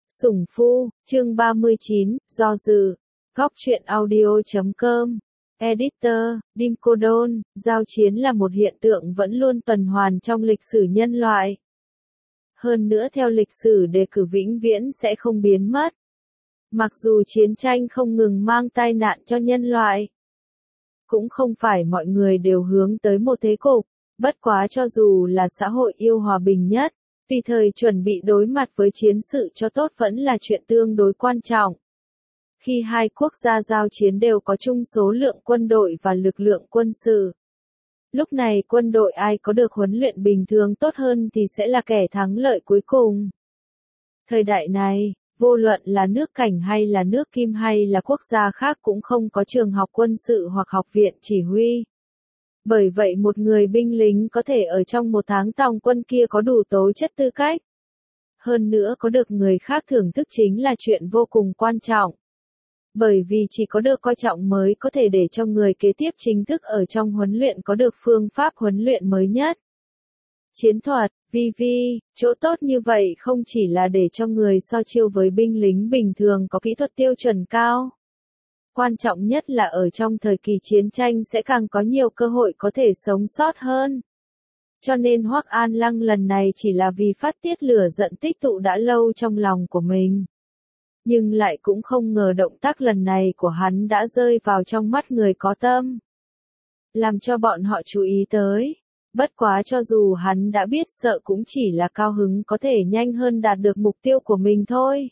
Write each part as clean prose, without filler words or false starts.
Sủng Phu, chương 39, do dự. Góc truyện audio.com. Editor, Dim Cô Đôn, giao chiến là một hiện tượng vẫn luôn tuần hoàn trong lịch sử nhân loại. Hơn nữa theo lịch sử đề cử vĩnh viễn sẽ không biến mất. Mặc dù chiến tranh không ngừng mang tai nạn cho nhân loại. Cũng không phải mọi người đều hướng tới một thế cục, bất quá cho dù là xã hội yêu hòa bình nhất, vì thời chuẩn bị đối mặt với chiến sự cho tốt vẫn là chuyện tương đối quan trọng. Khi hai quốc gia giao chiến đều có chung số lượng quân đội và lực lượng quân sự. Lúc này quân đội ai có được huấn luyện bình thường tốt hơn thì sẽ là kẻ thắng lợi cuối cùng. Thời đại này, vô luận là nước Cảnh hay là nước Kim hay là quốc gia khác cũng không có trường học quân sự hoặc học viện chỉ huy. Bởi vậy một người binh lính có thể ở trong một tháng tòng quân kia có đủ tố chất tư cách. Hơn nữa có được người khác thưởng thức chính là chuyện vô cùng quan trọng. Bởi vì chỉ có được coi trọng mới có thể để cho người kế tiếp chính thức ở trong huấn luyện có được phương pháp huấn luyện mới nhất. Chiến thuật, chỗ tốt như vậy không chỉ là để cho người so chiêu với binh lính bình thường có kỹ thuật tiêu chuẩn cao. Quan trọng nhất là ở trong thời kỳ chiến tranh sẽ càng có nhiều cơ hội có thể sống sót hơn. Cho nên Hoắc An Lăng lần này chỉ là vì phát tiết lửa giận tích tụ đã lâu trong lòng của mình. Nhưng lại cũng không ngờ động tác lần này của hắn đã rơi vào trong mắt người có tâm. Làm cho bọn họ chú ý tới. Bất quá cho dù hắn đã biết sợ cũng chỉ là cao hứng có thể nhanh hơn đạt được mục tiêu của mình thôi.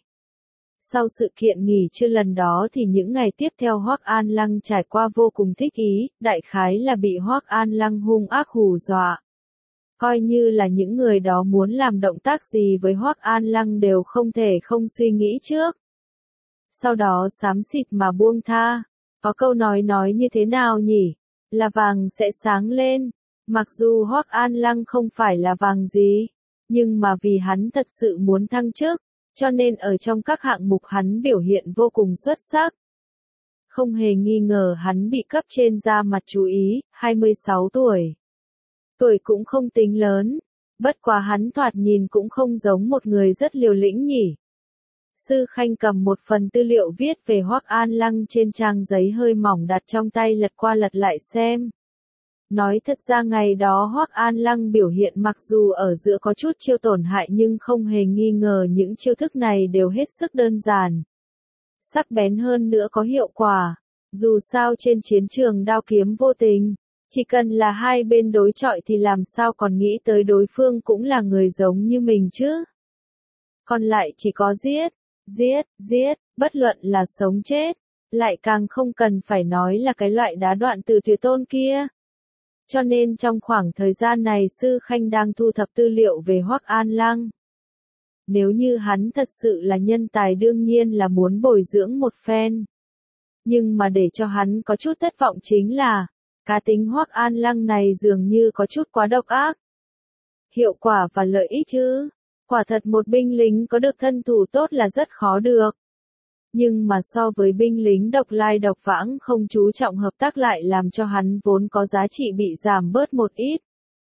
Sau sự kiện nghỉ trưa lần đó thì những ngày tiếp theo Hoắc An Lăng trải qua vô cùng thích ý, đại khái là bị Hoắc An Lăng hung ác hù dọa. Coi như là những người đó muốn làm động tác gì với Hoắc An Lăng đều không thể không suy nghĩ trước. Sau đó xám xịt mà buông tha. Có câu nói như thế nào nhỉ? Là vàng sẽ sáng lên. Mặc dù Hoắc An Lăng không phải là vàng gì, nhưng mà vì hắn thật sự muốn thăng chức, cho nên ở trong các hạng mục hắn biểu hiện vô cùng xuất sắc. Không hề nghi ngờ hắn bị cấp trên ra mặt chú ý, 26 tuổi. Tuổi cũng không tính lớn, bất quá hắn thoạt nhìn cũng không giống một người rất liều lĩnh nhỉ. Sư Khanh cầm một phần tư liệu viết về Hoắc An Lăng trên trang giấy hơi mỏng đặt trong tay lật qua lật lại xem. Nói thật ra ngày đó Hoắc An Lăng biểu hiện mặc dù ở giữa có chút chiêu tổn hại nhưng không hề nghi ngờ những chiêu thức này đều hết sức đơn giản. Sắc bén hơn nữa có hiệu quả. Dù sao trên chiến trường đao kiếm vô tình, chỉ cần là hai bên đối chọi thì làm sao còn nghĩ tới đối phương cũng là người giống như mình chứ. Còn lại chỉ có giết, bất luận là sống chết, lại càng không cần phải nói là cái loại đá đoạn từ tuyệt tôn kia. Cho nên trong khoảng thời gian này Sư Khanh đang thu thập tư liệu về Hoắc An Lăng. Nếu như hắn thật sự là nhân tài đương nhiên là muốn bồi dưỡng một phen. Nhưng mà để cho hắn có chút thất vọng chính là, cá tính Hoắc An Lăng này dường như có chút quá độc ác. Hiệu quả và lợi ích chứ, quả thật một binh lính có được thân thủ tốt là rất khó được. Nhưng mà so với binh lính độc lai độc vãng không chú trọng hợp tác lại làm cho hắn vốn có giá trị bị giảm bớt một ít.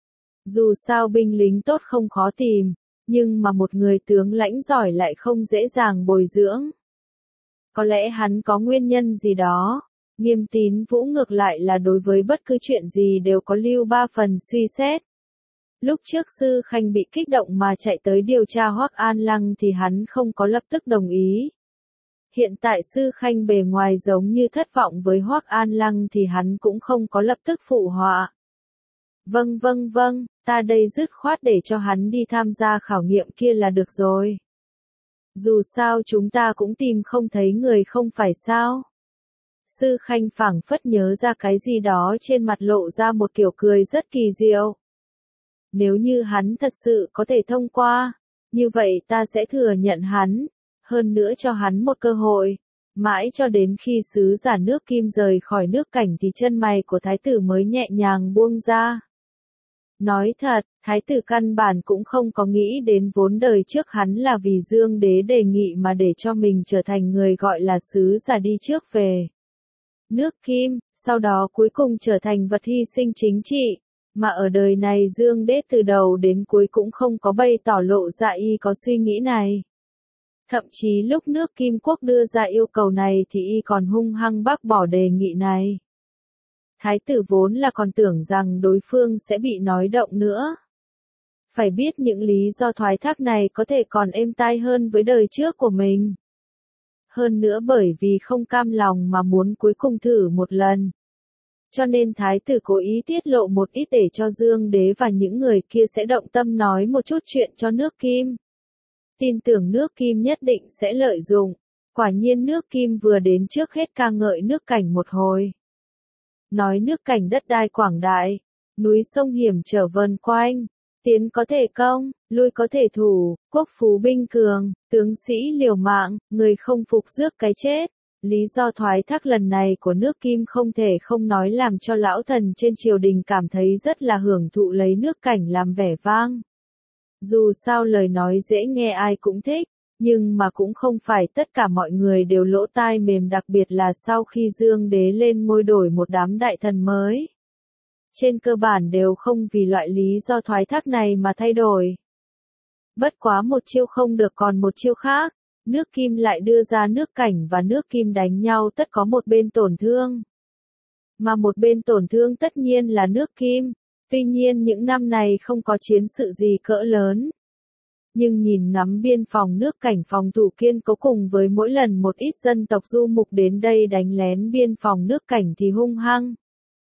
Dù sao binh lính tốt không khó tìm, nhưng mà một người tướng lãnh giỏi lại không dễ dàng bồi dưỡng. Có lẽ hắn có nguyên nhân gì đó. Nghiêm Tín Vũ ngược lại là đối với bất cứ chuyện gì đều có lưu ba phần suy xét. Lúc trước Sư Khanh bị kích động mà chạy tới điều tra Hoắc An Lăng thì hắn không có lập tức đồng ý. Hiện tại Sư Khanh bề ngoài giống như thất vọng với Hoắc An Lăng thì hắn cũng không có lập tức phụ họa. Vâng, ta đây dứt khoát để cho hắn đi tham gia khảo nghiệm kia là được rồi. Dù sao chúng ta cũng tìm không thấy người không phải sao. Sư Khanh phảng phất nhớ ra cái gì đó trên mặt lộ ra một kiểu cười rất kỳ diệu. Nếu như hắn thật sự có thể thông qua, như vậy ta sẽ thừa nhận hắn. Hơn nữa cho hắn một cơ hội, mãi cho đến khi sứ giả nước Kim rời khỏi nước Cảnh thì chân mày của thái tử mới nhẹ nhàng buông ra. Nói thật, thái tử căn bản cũng không có nghĩ đến vốn đời trước hắn là vì Dương Đế đề nghị mà để cho mình trở thành người gọi là sứ giả đi trước về nước Kim, sau đó cuối cùng trở thành vật hy sinh chính trị, mà ở đời này Dương Đế từ đầu đến cuối cũng không có bày tỏ lộ ra y có suy nghĩ này. Thậm chí lúc nước Kim Quốc đưa ra yêu cầu này thì y còn hung hăng bác bỏ đề nghị này. Thái tử vốn là còn tưởng rằng đối phương sẽ bị nói động nữa. Phải biết những lý do thoái thác này có thể còn êm tai hơn với đời trước của mình. Hơn nữa bởi vì không cam lòng mà muốn cuối cùng thử một lần. Cho nên thái tử cố ý tiết lộ một ít để cho Dương Đế và những người kia sẽ động tâm nói một chút chuyện cho nước Kim. Tin tưởng nước Kim nhất định sẽ lợi dụng. Quả nhiên nước Kim vừa đến trước hết ca ngợi nước Cảnh một hồi. Nói nước Cảnh đất đai quảng đại, núi sông hiểm trở vần quanh, tiến có thể công, lui có thể thủ, quốc phú binh cường, tướng sĩ liều mạng, người không phục rước cái chết. Lý do thoái thác lần này của nước Kim không thể không nói làm cho lão thần trên triều đình cảm thấy rất là hưởng thụ lấy nước Cảnh làm vẻ vang. Dù sao lời nói dễ nghe ai cũng thích, nhưng mà cũng không phải tất cả mọi người đều lỗ tai mềm, đặc biệt là sau khi Dương Đế lên ngôi đổi một đám đại thần mới. Trên cơ bản đều không vì loại lý do thoái thác này mà thay đổi. Bất quá một chiêu không được còn một chiêu khác, nước Kim lại đưa ra nước Cảnh và nước Kim đánh nhau tất có một bên tổn thương. Mà một bên tổn thương tất nhiên là nước Kim, tuy nhiên những năm này không có chiến sự gì cỡ lớn. Nhưng nhìn ngắm biên phòng nước Cảnh phòng thủ kiên cố cùng với mỗi lần một ít dân tộc du mục đến đây đánh lén biên phòng nước Cảnh thì hung hăng.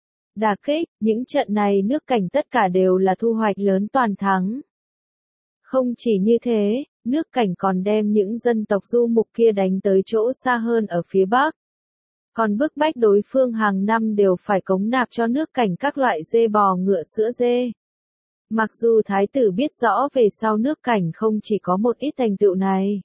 Đả kích, những trận này nước Cảnh tất cả đều là thu hoạch lớn toàn thắng. Không chỉ như thế, nước Cảnh còn đem những dân tộc du mục kia đánh tới chỗ xa hơn ở phía Bắc. Còn bức bách đối phương hàng năm đều phải cống nạp cho nước Cảnh các loại dê bò ngựa sữa dê. Mặc dù thái tử biết rõ về sau nước Cảnh không chỉ có một ít thành tựu này.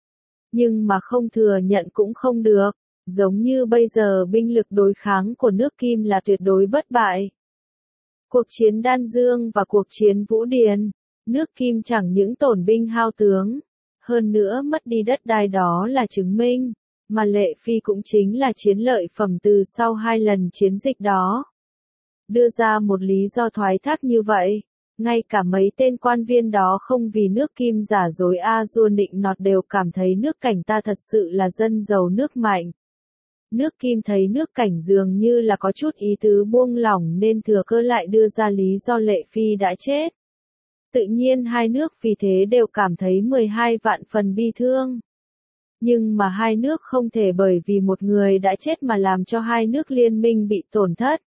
Nhưng mà không thừa nhận cũng không được, giống như bây giờ binh lực đối kháng của nước Kim là tuyệt đối bất bại. Cuộc chiến Đan Dương và cuộc chiến Vũ Điền, nước Kim chẳng những tổn binh hao tướng, hơn nữa mất đi đất đai đó là chứng minh, mà Lệ Phi cũng chính là chiến lợi phẩm từ sau 2 lần chiến dịch đó. Đưa ra một lý do thoái thác như vậy, ngay cả mấy tên quan viên đó không vì nước Kim giả dối A-dua nịnh nọt đều cảm thấy nước Cảnh ta thật sự là dân giàu nước mạnh. Nước Kim thấy nước Cảnh dường như là có chút ý tứ buông lỏng nên thừa cơ lại đưa ra lý do Lệ Phi đã chết. Tự nhiên hai nước vì thế đều cảm thấy 12 vạn phần bi thương. Nhưng mà hai nước không thể bởi vì một người đã chết mà làm cho hai nước liên minh bị tổn thất.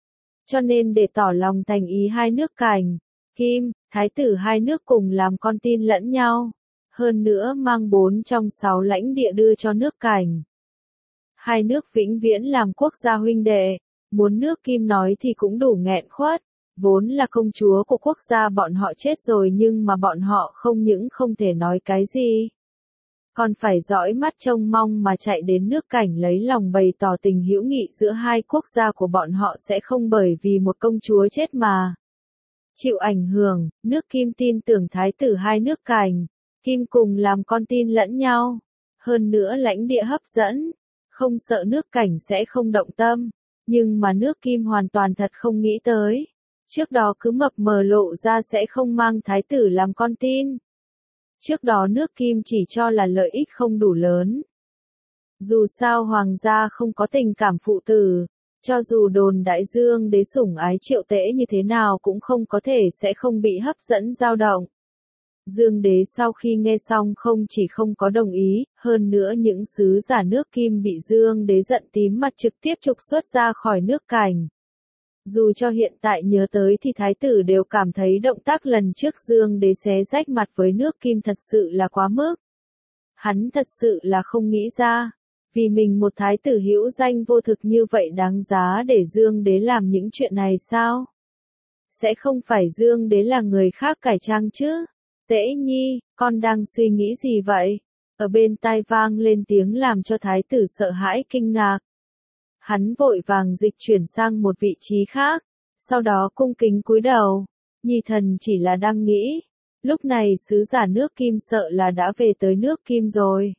Cho nên để tỏ lòng thành ý hai nước Cảnh, Kim, thái tử hai nước cùng làm con tin lẫn nhau. Hơn nữa mang 4 trong 6 lãnh địa đưa cho nước Cảnh. Hai nước vĩnh viễn làm quốc gia huynh đệ, muốn nước Kim nói thì cũng đủ nghẹn khuất. Vốn là công chúa của quốc gia bọn họ chết rồi nhưng mà bọn họ không những không thể nói cái gì. Còn phải dõi mắt trông mong mà chạy đến nước Cảnh lấy lòng bày tỏ tình hữu nghị giữa hai quốc gia của bọn họ sẽ không bởi vì một công chúa chết mà chịu ảnh hưởng. Nước Kim tin tưởng thái tử hai nước Cảnh, Kim cùng làm con tin lẫn nhau. Hơn nữa lãnh địa hấp dẫn, không sợ nước Cảnh sẽ không động tâm. Nhưng mà nước Kim hoàn toàn thật không nghĩ tới. Trước đó cứ mập mờ lộ ra sẽ không mang thái tử làm con tin. Trước đó nước Kim chỉ cho là lợi ích không đủ lớn. Dù sao hoàng gia không có tình cảm phụ tử, cho dù đồn đại Dương Đế sủng ái Triệu Tễ như thế nào cũng không có thể sẽ không bị hấp dẫn dao động. Dương Đế sau khi nghe xong không chỉ không có đồng ý, hơn nữa những sứ giả nước Kim bị Dương Đế giận tím mặt trực tiếp trục xuất ra khỏi nước Cảnh. Dù cho hiện tại nhớ tới thì thái tử đều cảm thấy động tác lần trước Dương Đế xé rách mặt với nước Kim thật sự là quá mức. Hắn thật sự là không nghĩ ra, vì mình một thái tử hữu danh vô thực như vậy đáng giá để Dương Đế làm những chuyện này sao? Sẽ không phải Dương Đế là người khác cải trang chứ? Tễ Nhi, con đang suy nghĩ gì vậy? Ở bên tai vang lên tiếng làm cho thái tử sợ hãi kinh ngạc. Hắn vội vàng dịch chuyển sang một vị trí khác, sau đó cung kính cúi đầu. Nhi thần chỉ là đang nghĩ, lúc này sứ giả nước Kim sợ là đã về tới nước Kim rồi.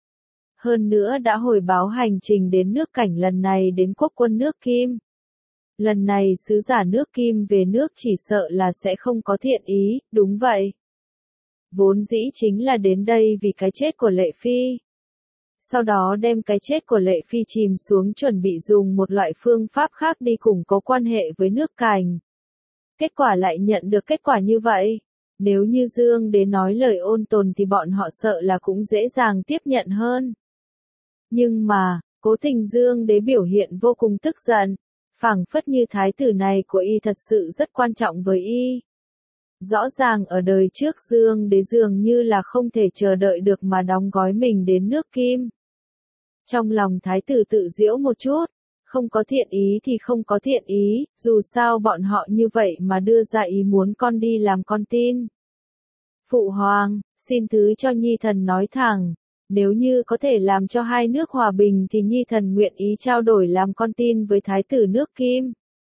Hơn nữa đã hồi báo hành trình đến nước Cảnh lần này đến quốc quân nước Kim. Lần này sứ giả nước Kim về nước chỉ sợ là sẽ không có thiện ý, đúng vậy. vốn dĩ chính là đến đây vì cái chết của Lệ Phi. Sau đó đem cái chết của Lệ Phi chìm xuống chuẩn bị dùng một loại phương pháp khác đi củng cố quan hệ với nước Cảnh. Kết quả lại nhận được kết quả như vậy. Nếu như Dương Đế nói lời ôn tồn thì bọn họ sợ là cũng dễ dàng tiếp nhận hơn. Nhưng mà, cố tình Dương Đế biểu hiện vô cùng tức giận, phảng phất như thái tử này của y thật sự rất quan trọng với y. Rõ ràng ở đời trước Dương Đế dường như là không thể chờ đợi được mà đóng gói mình đến nước Kim. Trong lòng thái tử tự giễu một chút, không có thiện ý thì không có thiện ý, dù sao bọn họ như vậy mà đưa ra ý muốn con đi làm con tin. Phụ hoàng, xin thứ cho Nhi thần nói thẳng, nếu như có thể làm cho hai nước hòa bình thì Nhi thần nguyện ý trao đổi làm con tin với thái tử nước Kim.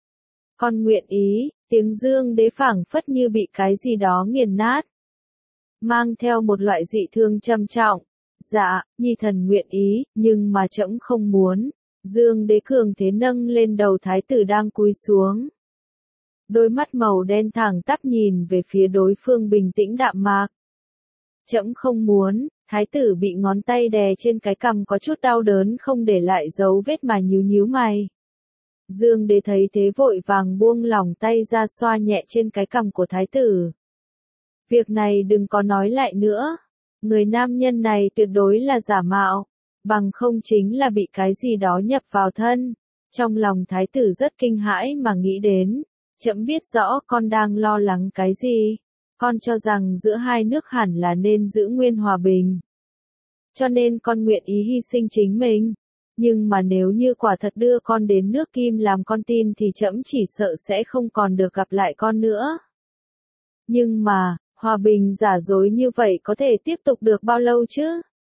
Con nguyện ý, tiếng Dương Đế phảng phất như bị cái gì đó nghiền nát. Mang theo một loại dị thương trầm trọng. Dạ, Nhi thần nguyện ý, nhưng mà trẫm không muốn. Dương Đế cường thế nâng lên đầu thái tử đang cúi xuống. Đôi mắt màu đen thẳng tắp nhìn về phía đối phương bình tĩnh đạm mạc. Trẫm không muốn, thái tử bị ngón tay đè trên cái cằm có chút đau đớn không để lại dấu vết mà nhíu nhíu mày. Dương Đế thấy thế vội vàng buông lỏng tay ra xoa nhẹ trên cái cằm của thái tử. Việc này đừng có nói lại nữa. Người nam nhân này tuyệt đối là giả mạo, bằng không chính là bị cái gì đó nhập vào thân. Trong lòng thái tử rất kinh hãi mà nghĩ đến, trẫm biết rõ con đang lo lắng cái gì. Con cho rằng giữa hai nước hẳn là nên giữ nguyên hòa bình. Cho nên con nguyện ý hy sinh chính mình. Nhưng mà nếu như quả thật đưa con đến nước Kim làm con tin thì trẫm chỉ sợ sẽ không còn được gặp lại con nữa. Nhưng mà, hòa bình giả dối như vậy có thể tiếp tục được bao lâu chứ?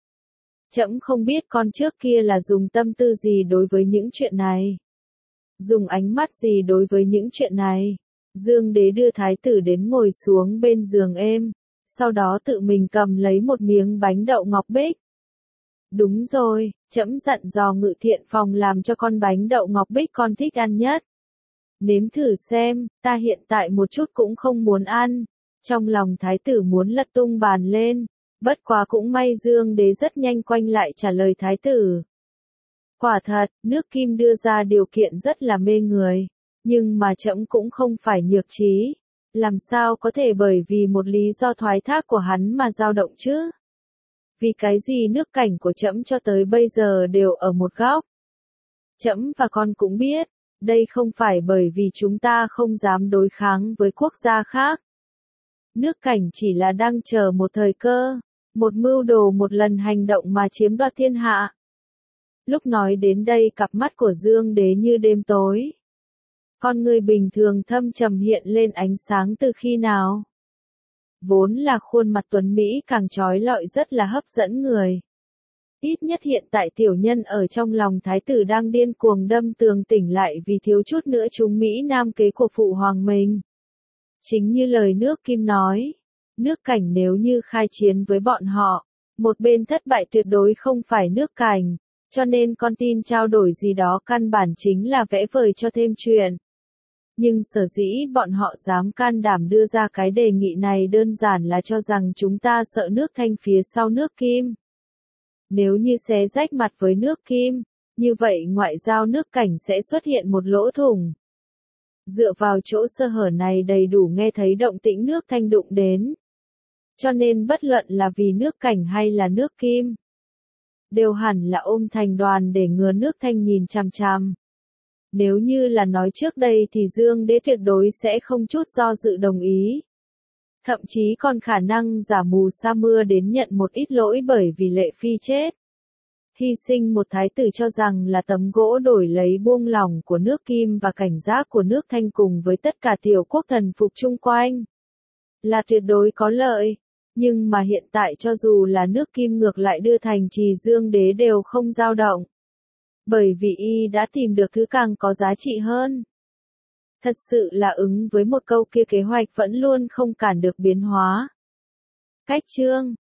Trẫm không biết con trước kia là dùng tâm tư gì đối với những chuyện này. Dùng ánh mắt gì đối với những chuyện này. Dương Đế đưa thái tử đến ngồi xuống bên giường êm, sau đó tự mình cầm lấy một miếng bánh đậu ngọc bích. Đúng rồi, trẫm dặn dò Ngự Thiện Phòng làm cho con bánh đậu ngọc bích con thích ăn nhất. Nếm thử xem, ta hiện tại một chút cũng không muốn ăn. Trong lòng thái tử muốn lật tung bàn lên, bất quá cũng may Dương Đế rất nhanh quanh lại trả lời thái tử. Quả thật, nước Kim đưa ra điều kiện rất là mê người, nhưng mà trẫm cũng không phải nhược trí, làm sao có thể bởi vì một lý do thoái thác của hắn mà dao động chứ? Vì cái gì nước Cảnh của trẫm cho tới bây giờ đều ở một góc? Trẫm và con cũng biết, đây không phải bởi vì chúng ta không dám đối kháng với quốc gia khác. Nước Cảnh chỉ là đang chờ một thời cơ, một mưu đồ một lần hành động mà chiếm đoạt thiên hạ. Lúc nói đến đây cặp mắt của Dương Đế như đêm tối. Con người bình thường thâm trầm hiện lên ánh sáng từ khi nào? Vốn là khuôn mặt tuấn Mỹ càng trói lọi rất là hấp dẫn người. Ít nhất hiện tại tiểu nhân ở trong lòng thái tử đang điên cuồng đâm tường tỉnh lại vì thiếu chút nữa trúng Mỹ Nam kế của phụ hoàng mình. Chính như lời nước Kim nói, nước Cảnh nếu như khai chiến với bọn họ, một bên thất bại tuyệt đối không phải nước Cảnh, cho nên con tin trao đổi gì đó căn bản chính là vẽ vời cho thêm chuyện. Nhưng sở dĩ bọn họ dám can đảm đưa ra cái đề nghị này đơn giản là cho rằng chúng ta sợ nước Thanh phía sau nước Kim. Nếu như xé rách mặt với nước Kim, như vậy ngoại giao nước Cảnh sẽ xuất hiện một lỗ thủng. Dựa vào chỗ sơ hở này đầy đủ nghe thấy động tĩnh nước Thanh đụng đến. Cho nên bất luận là vì nước Cảnh hay là nước Kim, đều hẳn là ôm thành đoàn để ngừa nước Thanh nhìn chằm chằm. Nếu như là nói trước đây thì Dương Đế tuyệt đối sẽ không chút do dự đồng ý. Thậm chí còn khả năng giả mù sa mưa đến nhận một ít lỗi bởi vì Lệ Phi chết. Hy sinh một thái tử cho rằng là tấm gỗ đổi lấy buông lỏng của nước Kim và cảnh giác của nước Thanh cùng với tất cả tiểu quốc thần phục chung quanh. Là tuyệt đối có lợi. Nhưng mà hiện tại cho dù là nước Kim ngược lại đưa thành trì Dương Đế đều không dao động. Bởi vì y đã tìm được thứ càng có giá trị hơn. Thật sự là ứng với một câu kia kế hoạch vẫn luôn không cản được biến hóa. Cách chương